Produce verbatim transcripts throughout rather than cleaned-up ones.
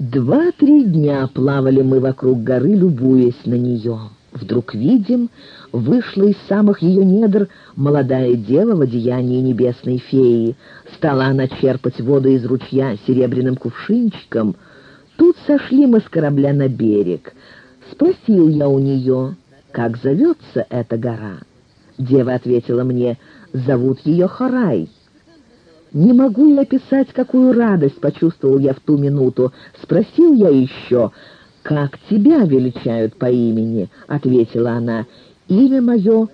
Два-три дня плавали мы вокруг горы, любуясь на нее. Вдруг видим, вышла из самых ее недр молодая дева в одеянии небесной феи. Стала она черпать воду из ручья серебряным кувшинчиком. Тут сошли мы с корабля на берег. Спросил я у нее, как зовется эта гора. Дева ответила мне, зовут ее Хорай. Не могу я описать, какую радость почувствовал я в ту минуту. Спросил я еще, как тебя величают по имени? Ответила она, имя мое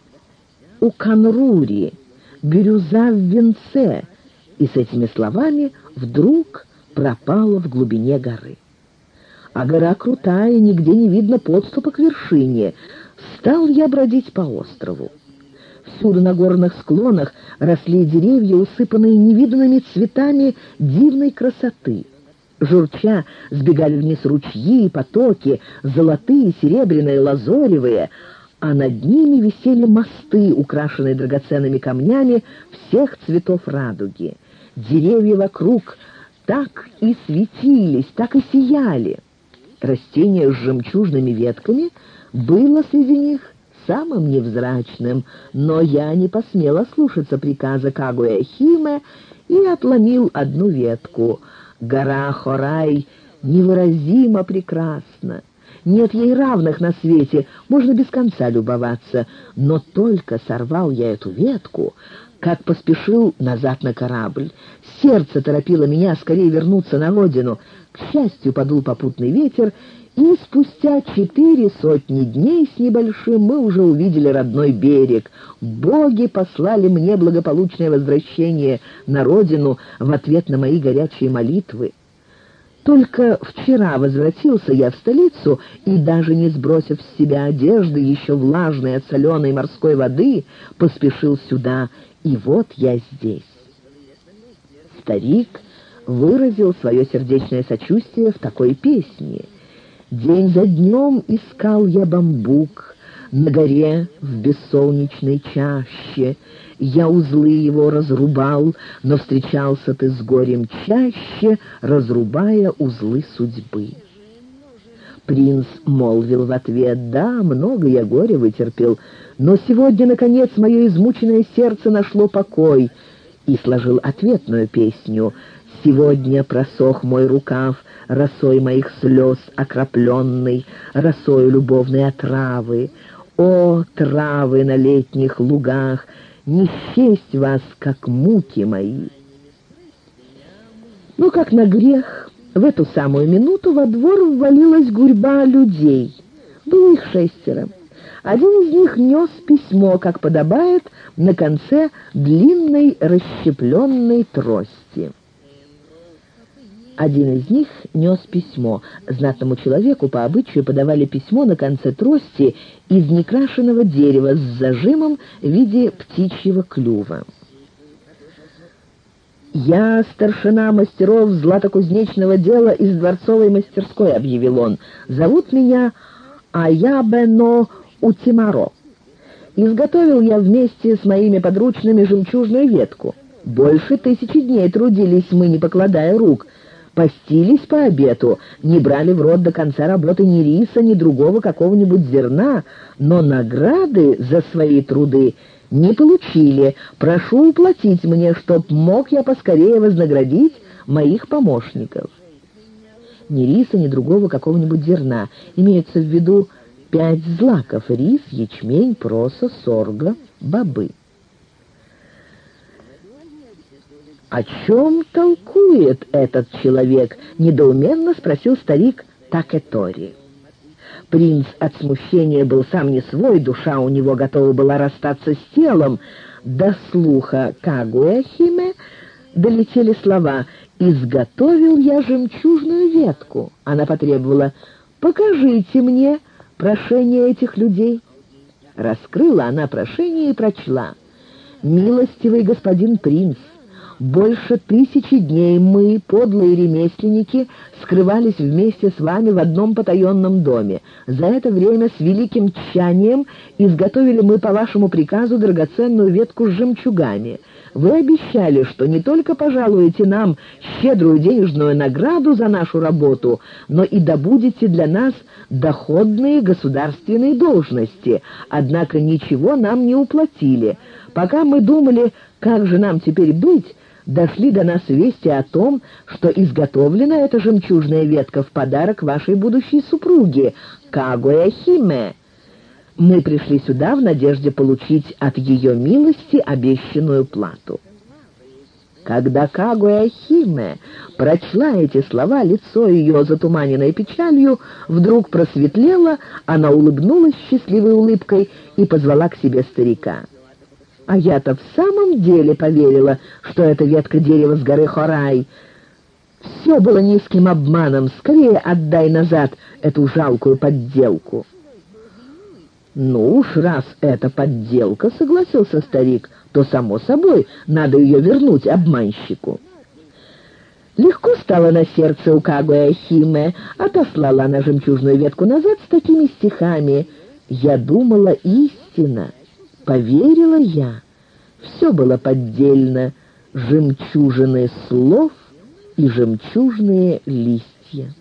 Уканрури, бирюза в венце. И с этими словами вдруг пропала в глубине горы. А гора крутая, нигде не видно подступа к вершине. Стал я бродить по острову. Всюду на горных склонах росли деревья, усыпанные невиданными цветами дивной красоты. Журча сбегали вниз ручьи и потоки, золотые, серебряные, лазоревые, а над ними висели мосты, украшенные драгоценными камнями всех цветов радуги. Деревья вокруг так и светились, так и сияли. Растение с жемчужными ветками было среди них самым невзрачным, но я не посмел ослушаться приказа Кагуя-Химе и отломил одну ветку. Гора Хорай невыразимо прекрасна. Нет ей равных на свете, можно без конца любоваться. Но только сорвал я эту ветку, как поспешил назад на корабль. Сердце торопило меня скорее вернуться на родину. К счастью, подул попутный ветер, и спустя четыре сотни дней с небольшим мы уже увидели родной берег. Боги послали мне благополучное возвращение на родину в ответ на мои горячие молитвы. Только вчера возвратился я в столицу и, даже не сбросив с себя одежды, еще влажной от соленой морской воды, поспешил сюда, и вот я здесь. Старик выразил свое сердечное сочувствие в такой песне. День за днем искал я бамбук на горе в бессолнечной чаще. Я узлы его разрубал, но встречался ты с горем чаще, разрубая узлы судьбы. Принц молвил в ответ, да, много я горя вытерпел, но сегодня, наконец, мое измученное сердце нашло покой, и сложил ответную песню. Сегодня просох мой рукав, росой моих слез окропленный, росою любовной отравы. О, травы на летних лугах, не счесть вас, как муки мои. Ну, как на грех, в эту самую минуту во двор ввалилась гурьба людей. Было их шестеро. Один из них нес письмо, как подобает, на конце длинной расщепленной трости. Один из них нес письмо. Знатному человеку по обычаю подавали письмо на конце трости из некрашенного дерева с зажимом в виде птичьего клюва. «Я старшина мастеров златокузнечного дела из дворцовой мастерской», — объявил он. «Зовут меня Аябено Утимаро. Изготовил я вместе с моими подручными жемчужную ветку. Больше тысячи дней трудились мы, не покладая рук». Постились по обету, не брали в рот до конца работы ни риса, ни другого какого-нибудь зерна, но награды за свои труды не получили. Прошу уплатить мне, чтоб мог я поскорее вознаградить моих помощников. Ни риса, ни другого какого-нибудь зерна. Имеются в виду пять злаков: рис, ячмень, проса, сорго, бобы. «О чем толкует этот человек?» — недоуменно спросил старик Такетори. Принц от смущения был сам не свой, душа у него готова была расстаться с телом. До слуха Кагуя-Химе долетели слова «Изготовил я жемчужную ветку». Она потребовала «Покажите мне прошение этих людей». Раскрыла она прошение и прочла: «Милостивый господин принц, больше тысячи дней мы, подлые ремесленники, скрывались вместе с вами в одном потаенном доме. За это время с великим тщанием изготовили мы по вашему приказу драгоценную ветку с жемчугами. Вы обещали, что не только пожалуете нам щедрую денежную награду за нашу работу, но и добудете для нас доходные государственные должности, однако ничего нам не уплатили. Пока мы думали, как же нам теперь быть, дошли до нас вести о том, что изготовлена эта жемчужная ветка в подарок вашей будущей супруге, Кагуя-химе. Мы пришли сюда в надежде получить от ее милости обещанную плату». Когда Кагуя-химе прочла эти слова, лицо ее, затуманенное печалью, вдруг просветлело, она улыбнулась счастливой улыбкой и позвала к себе старика. «А я-то в самом деле поверила, что это ветка дерева с горы Хорай. Все было низким обманом. Скорее отдай назад эту жалкую подделку». «Ну уж, раз это подделка, — согласился старик, — то, само собой, надо ее вернуть обманщику». Легко стало на сердце у Кагуя-химе, отослала она жемчужную ветку назад с такими стихами: «Я думала истина, поверила я, все было поддельно, жемчужины слов и жемчужные листья».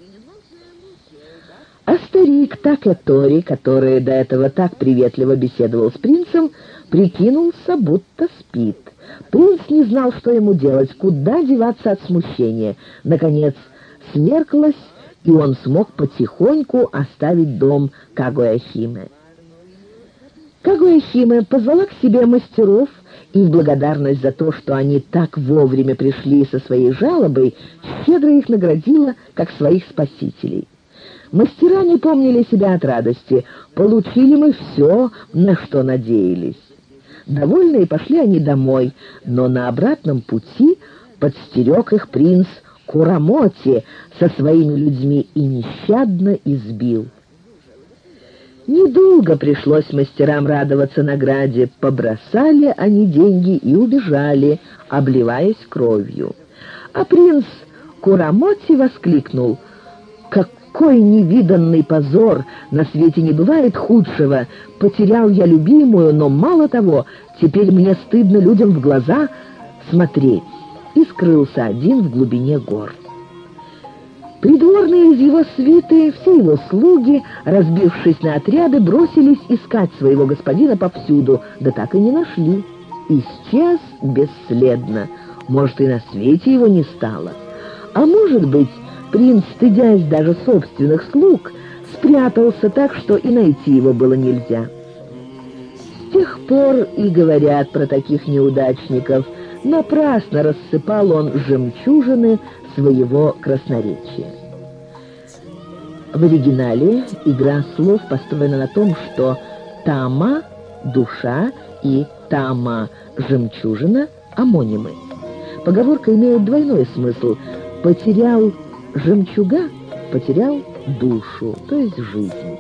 А старик Такэтори, который до этого так приветливо беседовал с принцем, прикинулся, будто спит. Принц не знал, что ему делать, куда деваться от смущения. Наконец смерклось, и он смог потихоньку оставить дом Кагуя-химе. Кагуя-химе позвала к себе мастеров, и в благодарность за то, что они так вовремя пришли со своей жалобой, щедро их наградила как своих спасителей. Мастера не помнили себя от радости. Получили мы все, на что надеялись. Довольные пошли они домой, но на обратном пути подстерег их принц Курамоти со своими людьми и нещадно избил. Недолго пришлось мастерам радоваться награде. Побросали они деньги и убежали, обливаясь кровью. А принц Курамоти воскликнул: «Какой невиданный позор! На свете не бывает худшего! Потерял я любимую, но мало того, теперь мне стыдно людям в глаза смотреть!» И скрылся один в глубине гор. Придворные из его свиты, все его слуги, разбившись на отряды, бросились искать своего господина повсюду, да так и не нашли. Исчез бесследно. Может, и на свете его не стало. А может быть, принц, стыдясь даже собственных слуг, спрятался так, что и найти его было нельзя. С тех пор и говорят про таких неудачников. Напрасно рассыпал он жемчужины своего красноречия. В оригинале игра слов построена на том, что «тама» — душа и «тама» — жемчужина — амонимы. Поговорка имеет двойной смысл: потерял жемчуга, потерял душу, то есть жизнь.